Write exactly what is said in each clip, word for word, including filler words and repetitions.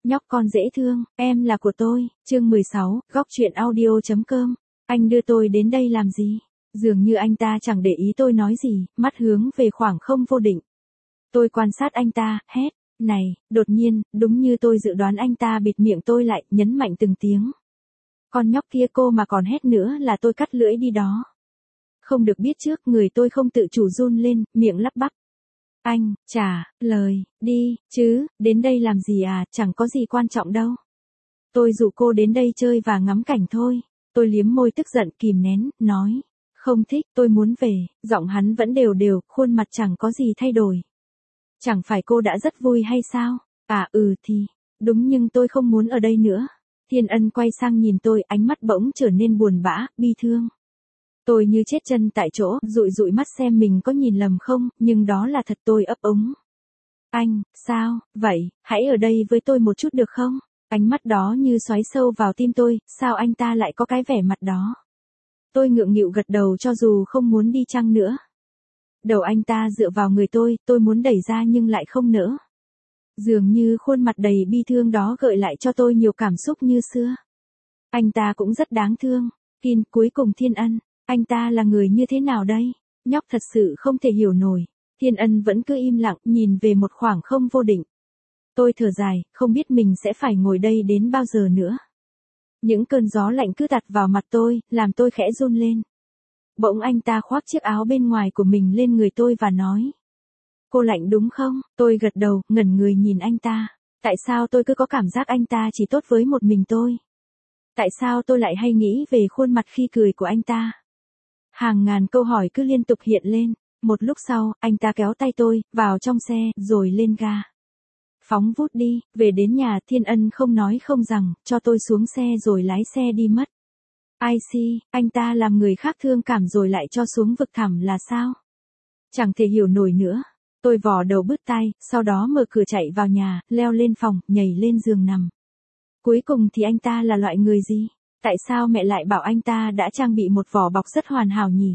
Nhóc con dễ thương, em là của tôi, chương mười sáu, góc truyện audio.com. Anh đưa tôi đến đây làm gì? Dường như anh ta chẳng để ý tôi nói gì, mắt hướng về khoảng không vô định. Tôi quan sát anh ta, hét, này, đột nhiên, đúng như tôi dự đoán anh ta bịt miệng tôi lại, nhấn mạnh từng tiếng. Con nhóc kia cô mà còn hét nữa là tôi cắt lưỡi đi đó. Không được biết trước, người tôi không tự chủ run lên, miệng lắp bắp. Anh, trả, lời, đi, chứ, đến đây làm gì à, chẳng có gì quan trọng đâu. Tôi dụ cô đến đây chơi và ngắm cảnh thôi. Tôi liếm môi tức giận kìm nén, nói. Không thích, tôi muốn về, giọng hắn vẫn đều đều, khuôn mặt chẳng có gì thay đổi. Chẳng phải cô đã rất vui hay sao? À ừ thì, đúng nhưng tôi không muốn ở đây nữa. Thiên Ân quay sang nhìn tôi, ánh mắt bỗng trở nên buồn bã, bi thương. Tôi như chết chân tại chỗ, dụi dụi mắt xem mình có nhìn lầm không, nhưng đó là thật, tôi ấp úng. Anh, sao, vậy, hãy ở đây với tôi một chút được không? Ánh mắt đó như xoáy sâu vào tim tôi, sao anh ta lại có cái vẻ mặt đó? Tôi ngượng nghịu gật đầu cho dù không muốn đi chăng nữa. Đầu anh ta dựa vào người tôi, tôi muốn đẩy ra nhưng lại không nỡ. Dường như khuôn mặt đầy bi thương đó gợi lại cho tôi nhiều cảm xúc như xưa. Anh ta cũng rất đáng thương. Kin, cuối cùng Thiên Ân, anh ta là người như thế nào đây? Nhóc thật sự không thể hiểu nổi. Thiên Ân vẫn cứ im lặng, nhìn về một khoảng không vô định. Tôi thở dài, không biết mình sẽ phải ngồi đây đến bao giờ nữa. Những cơn gió lạnh cứ tạt vào mặt tôi, làm tôi khẽ run lên. Bỗng anh ta khoác chiếc áo bên ngoài của mình lên người tôi và nói. Cô lạnh đúng không? Tôi gật đầu, ngẩn người nhìn anh ta. Tại sao tôi cứ có cảm giác anh ta chỉ tốt với một mình tôi? Tại sao tôi lại hay nghĩ về khuôn mặt khi cười của anh ta? Hàng ngàn câu hỏi cứ liên tục hiện lên. Một lúc sau, anh ta kéo tay tôi, vào trong xe, rồi lên ga. Phóng vút đi, về đến nhà, Thiên Ân không nói không rằng, cho tôi xuống xe rồi lái xe đi mất. Ai xi, anh ta làm người khác thương cảm rồi lại cho xuống vực thẳm là sao? Chẳng thể hiểu nổi nữa. Tôi vò đầu bứt tai, sau đó mở cửa chạy vào nhà, leo lên phòng, nhảy lên giường nằm. Cuối cùng thì anh ta là loại người gì? Tại sao mẹ lại bảo anh ta đã trang bị một vỏ bọc rất hoàn hảo nhỉ?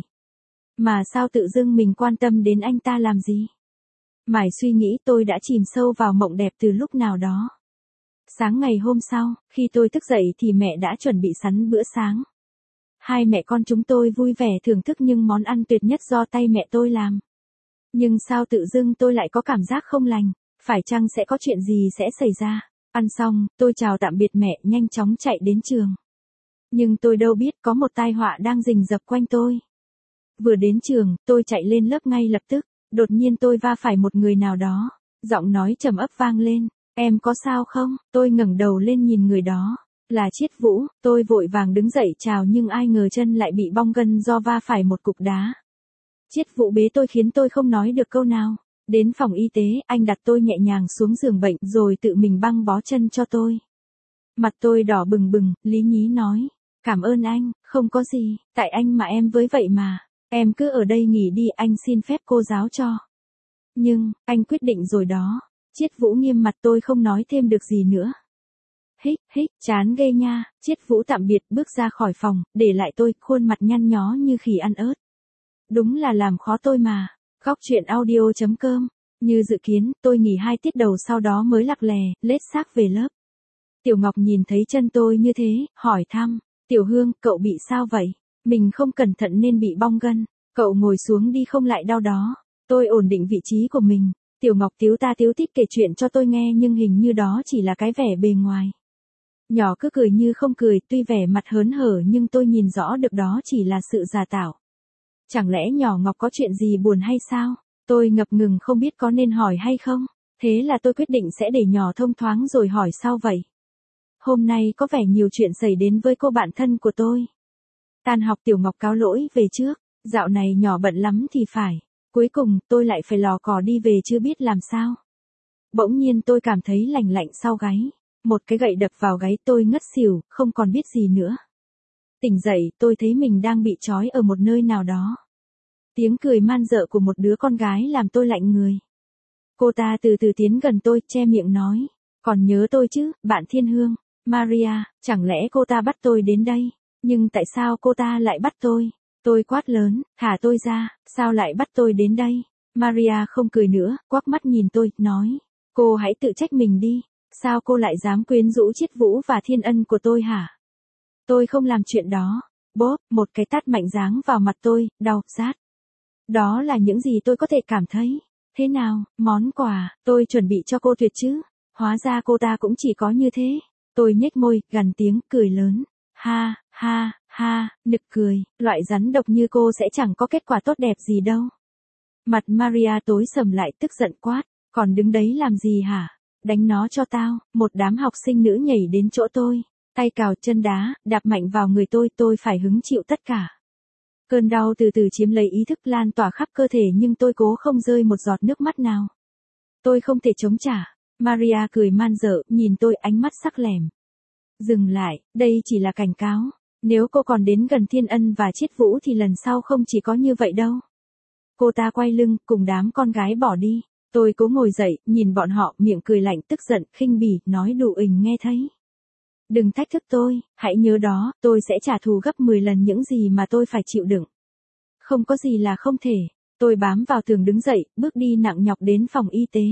Mà sao tự dưng mình quan tâm đến anh ta làm gì? Mải suy nghĩ tôi đã chìm sâu vào mộng đẹp từ lúc nào đó. Sáng ngày hôm sau, khi tôi thức dậy thì mẹ đã chuẩn bị sẵn bữa sáng. Hai mẹ con chúng tôi vui vẻ thưởng thức những món ăn tuyệt nhất do tay mẹ tôi làm. Nhưng sao tự dưng tôi lại có cảm giác không lành, phải chăng sẽ có chuyện gì sẽ xảy ra? Ăn xong, tôi chào tạm biệt mẹ, nhanh chóng chạy đến trường. Nhưng tôi đâu biết có một tai họa đang rình rập quanh tôi. Vừa đến trường, tôi chạy lên lớp ngay lập tức, đột nhiên tôi va phải một người nào đó. Giọng nói trầm ấp vang lên, em có sao không? Tôi ngẩng đầu lên nhìn người đó, là Chiết Vũ. Tôi vội vàng đứng dậy chào nhưng ai ngờ chân lại bị bong gân do va phải một cục đá. Chiết Vũ bế tôi khiến tôi không nói được câu nào. Đến phòng y tế, anh đặt tôi nhẹ nhàng xuống giường bệnh rồi tự mình băng bó chân cho tôi. Mặt tôi đỏ bừng bừng, lý nhí nói, cảm ơn anh, không có gì, tại anh mà em với vậy mà. Em cứ ở đây nghỉ đi, anh xin phép cô giáo cho. Nhưng, anh quyết định rồi đó. Chiết Vũ nghiêm mặt, tôi không nói thêm được gì nữa. Hích, hích, chán ghê nha. Chiết Vũ tạm biệt, bước ra khỏi phòng, để lại tôi, khuôn mặt nhăn nhó như khỉ ăn ớt. Đúng là làm khó tôi mà. Góc truyện audio.com. Như dự kiến, tôi nghỉ hai tiết đầu sau đó mới lặc lè, lết xác về lớp. Tiểu Ngọc nhìn thấy chân tôi như thế, hỏi thăm. Tiểu Hương, cậu bị sao vậy? Mình không cẩn thận nên bị bong gân. Cậu ngồi xuống đi không lại đau đó. Tôi ổn định vị trí của mình. Tiểu Ngọc tiếu ta tiếu tít kể chuyện cho tôi nghe nhưng hình như đó chỉ là cái vẻ bề ngoài. Nhỏ cứ cười như không cười, tuy vẻ mặt hớn hở nhưng tôi nhìn rõ được đó chỉ là sự giả tạo. Chẳng lẽ nhỏ Ngọc có chuyện gì buồn hay sao? Tôi ngập ngừng không biết có nên hỏi hay không. Thế là tôi quyết định sẽ để nhỏ thông thoáng rồi hỏi sau vậy. Hôm nay có vẻ nhiều chuyện xảy đến với cô bạn thân của tôi. Tan học Tiểu Ngọc cáo lỗi về trước. Dạo này nhỏ bận lắm thì phải. Cuối cùng tôi lại phải lò cò đi về chưa biết làm sao. Bỗng nhiên tôi cảm thấy lành lạnh sau gáy. Một cái gậy đập vào gáy tôi ngất xỉu, không còn biết gì nữa. Tỉnh dậy tôi thấy mình đang bị trói ở một nơi nào đó. Tiếng cười man dợ của một đứa con gái làm tôi lạnh người. Cô ta từ từ tiến gần tôi, che miệng nói. Còn nhớ tôi chứ, bạn Thiên Hương, Maria, chẳng lẽ cô ta bắt tôi đến đây? Nhưng tại sao cô ta lại bắt tôi? Tôi quát lớn, thả tôi ra, sao lại bắt tôi đến đây? Maria không cười nữa, quắc mắt nhìn tôi, nói. Cô hãy tự trách mình đi. Sao cô lại dám quyến rũ Chiết Vũ và Thiên Ân của tôi hả? Tôi không làm chuyện đó. Bốp, một cái tát mạnh giáng vào mặt tôi, đau, rát. Đó là những gì tôi có thể cảm thấy. Thế nào, món quà, tôi chuẩn bị cho cô tuyệt chứ? Hóa ra cô ta cũng chỉ có như thế. Tôi nhếch môi, gằn tiếng, cười lớn. Ha, ha, ha, nực cười, loại rắn độc như cô sẽ chẳng có kết quả tốt đẹp gì đâu. Mặt Maria tối sầm lại tức giận quát, còn đứng đấy làm gì hả? Đánh nó cho tao. Một đám học sinh nữ nhảy đến chỗ tôi, tay cào chân đá, đạp mạnh vào người tôi, tôi phải hứng chịu tất cả. Cơn đau từ từ chiếm lấy ý thức lan tỏa khắp cơ thể nhưng tôi cố không rơi một giọt nước mắt nào. Tôi không thể chống trả. Maria cười man dợ, nhìn tôi ánh mắt sắc lẻm. Dừng lại, đây chỉ là cảnh cáo. Nếu cô còn đến gần Thiên Ân và Chiết Vũ thì lần sau không chỉ có như vậy đâu. Cô ta quay lưng, cùng đám con gái bỏ đi. Tôi cố ngồi dậy, nhìn bọn họ, miệng cười lạnh tức giận, khinh bỉ, nói đủ ình nghe thấy. Đừng thách thức tôi, hãy nhớ đó, tôi sẽ trả thù gấp mười lần những gì mà tôi phải chịu đựng. Không có gì là không thể. Tôi bám vào tường đứng dậy, bước đi nặng nhọc đến phòng y tế.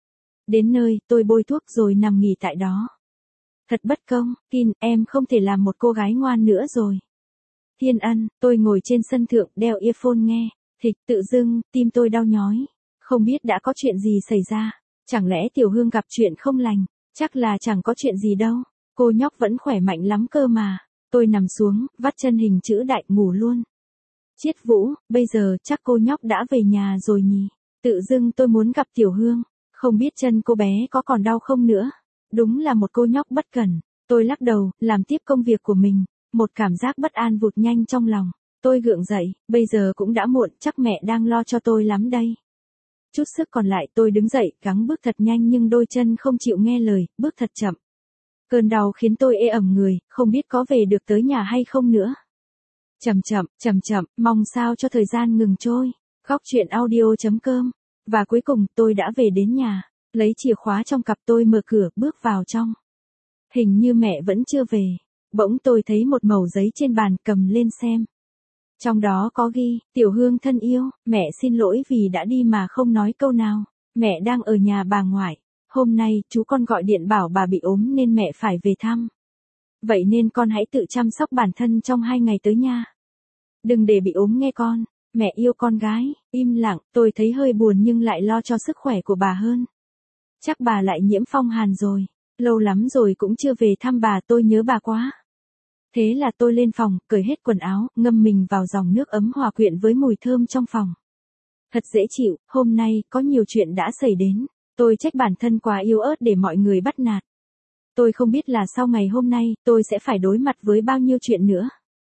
Đến nơi, tôi bôi thuốc rồi nằm nghỉ tại đó. Thật bất công, Kin, em không thể làm một cô gái ngoan nữa rồi. Thiên Ân, tôi ngồi trên sân thượng đeo earphone nghe. Thịch, tự dưng, tim tôi đau nhói. Không biết đã có chuyện gì xảy ra. Chẳng lẽ Tiểu Hương gặp chuyện không lành? Chắc là chẳng có chuyện gì đâu. Cô nhóc vẫn khỏe mạnh lắm cơ mà. Tôi nằm xuống, vắt chân hình chữ đại ngủ luôn. Chiết Vũ, bây giờ chắc cô nhóc đã về nhà rồi nhỉ? Tự dưng tôi muốn gặp Tiểu Hương. Không biết chân cô bé có còn đau không nữa. Đúng là một cô nhóc bất cẩn. Tôi lắc đầu, làm tiếp công việc của mình. Một cảm giác bất an vụt nhanh trong lòng. Tôi gượng dậy, bây giờ cũng đã muộn, chắc mẹ đang lo cho tôi lắm đây. Chút sức còn lại tôi đứng dậy, gắng bước thật nhanh nhưng đôi chân không chịu nghe lời, bước thật chậm. Cơn đau khiến tôi ê ẩm người, không biết có về được tới nhà hay không nữa. Chậm chậm, chậm chậm, mong sao cho thời gian ngừng trôi. Góc truyện audio chấm com. Và cuối cùng tôi đã về đến nhà, lấy chìa khóa trong cặp tôi mở cửa bước vào trong. Hình như mẹ vẫn chưa về. Bỗng tôi thấy một mẩu giấy trên bàn, cầm lên xem. Trong đó có ghi, Tiểu Hương thân yêu, mẹ xin lỗi vì đã đi mà không nói câu nào. Mẹ đang ở nhà bà ngoại. Hôm nay, chú con gọi điện bảo bà bị ốm nên mẹ phải về thăm. Vậy nên con hãy tự chăm sóc bản thân trong hai ngày tới nha. Đừng để bị ốm nghe con. Mẹ yêu con gái. Im lặng, tôi thấy hơi buồn nhưng lại lo cho sức khỏe của bà hơn. Chắc bà lại nhiễm phong hàn rồi. Lâu lắm rồi cũng chưa về thăm bà, tôi nhớ bà quá. Thế là tôi lên phòng, cởi hết quần áo, ngâm mình vào dòng nước ấm hòa quyện với mùi thơm trong phòng. Thật dễ chịu, hôm nay, có nhiều chuyện đã xảy đến. Tôi trách bản thân quá yếu ớt để mọi người bắt nạt. Tôi không biết là sau ngày hôm nay, tôi sẽ phải đối mặt với bao nhiêu chuyện nữa.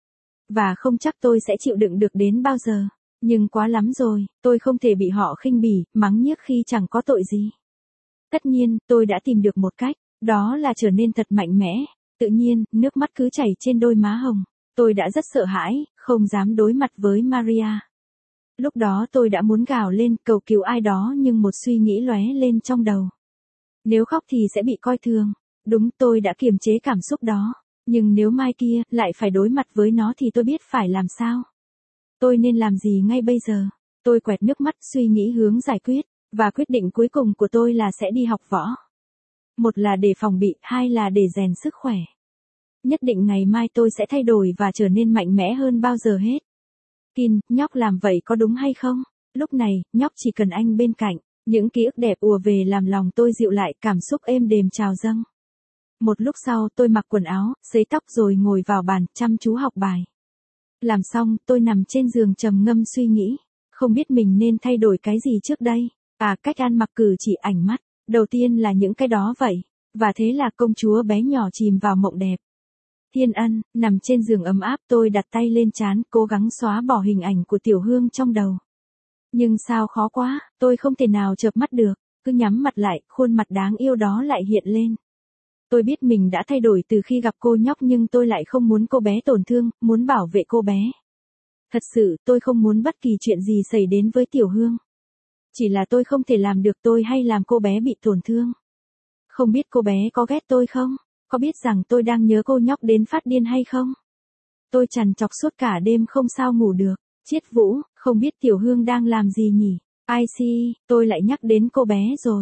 Và không chắc tôi sẽ chịu đựng được đến bao giờ. Nhưng quá lắm rồi, tôi không thể bị họ khinh bỉ, mắng nhiếc khi chẳng có tội gì. Tất nhiên, tôi đã tìm được một cách, đó là trở nên thật mạnh mẽ. Tự nhiên, nước mắt cứ chảy trên đôi má hồng. Tôi đã rất sợ hãi, không dám đối mặt với Maria. Lúc đó tôi đã muốn gào lên cầu cứu ai đó nhưng một suy nghĩ lóe lên trong đầu. Nếu khóc thì sẽ bị coi thường. Đúng, tôi đã kiềm chế cảm xúc đó. Nhưng nếu mai kia lại phải đối mặt với nó thì tôi biết phải làm sao. Tôi nên làm gì ngay bây giờ? Tôi quẹt nước mắt suy nghĩ hướng giải quyết. Và quyết định cuối cùng của tôi là sẽ đi học võ. Một là để phòng bị, hai là để rèn sức khỏe. Nhất định ngày mai tôi sẽ thay đổi và trở nên mạnh mẽ hơn bao giờ hết. Kin, nhóc làm vậy có đúng hay không? Lúc này, nhóc chỉ cần anh bên cạnh. Những ký ức đẹp ùa về làm lòng tôi dịu lại, cảm xúc êm đềm trào dâng. Một lúc sau tôi mặc quần áo, sấy tóc rồi ngồi vào bàn, chăm chú học bài. Làm xong, tôi nằm trên giường trầm ngâm suy nghĩ. Không biết mình nên thay đổi cái gì trước đây. À, cách ăn mặc cử chỉ ảnh mắt. Đầu tiên là những cái đó vậy. Và thế là công chúa bé nhỏ chìm vào mộng đẹp. Thiên Ân, nằm trên giường ấm áp, tôi đặt tay lên trán, cố gắng xóa bỏ hình ảnh của Tiểu Hương trong đầu. Nhưng sao khó quá, tôi không thể nào chợp mắt được, cứ nhắm mặt lại, khuôn mặt đáng yêu đó lại hiện lên. Tôi biết mình đã thay đổi từ khi gặp cô nhóc nhưng tôi lại không muốn cô bé tổn thương, muốn bảo vệ cô bé. Thật sự, tôi không muốn bất kỳ chuyện gì xảy đến với Tiểu Hương. Chỉ là tôi không thể làm được tôi hay làm cô bé bị tổn thương. Không biết cô bé có ghét tôi không? Có biết rằng tôi đang nhớ cô nhóc đến phát điên hay không? Tôi trằn trọc suốt cả đêm không sao ngủ được. Chiết Vũ, không biết Tiểu Hương đang làm gì nhỉ? Ai xì, tôi lại nhắc đến cô bé rồi.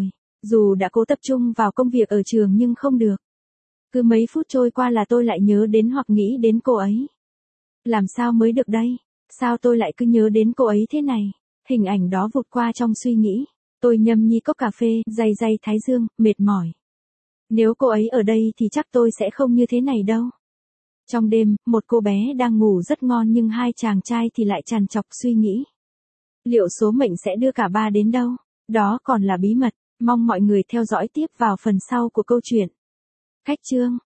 Dù đã cố tập trung vào công việc ở trường nhưng không được. Cứ mấy phút trôi qua là tôi lại nhớ đến hoặc nghĩ đến cô ấy. Làm sao mới được đây? Sao tôi lại cứ nhớ đến cô ấy thế này? Hình ảnh đó vụt qua trong suy nghĩ. Tôi nhâm nhi cốc cà phê, day day thái dương, mệt mỏi. Nếu cô ấy ở đây thì chắc tôi sẽ không như thế này đâu. Trong đêm, một cô bé đang ngủ rất ngon nhưng hai chàng trai thì lại trằn trọc suy nghĩ. Liệu số mệnh sẽ đưa cả ba đến đâu? Đó còn là bí mật. Mong mọi người theo dõi tiếp vào phần sau của câu chuyện. Khách chương.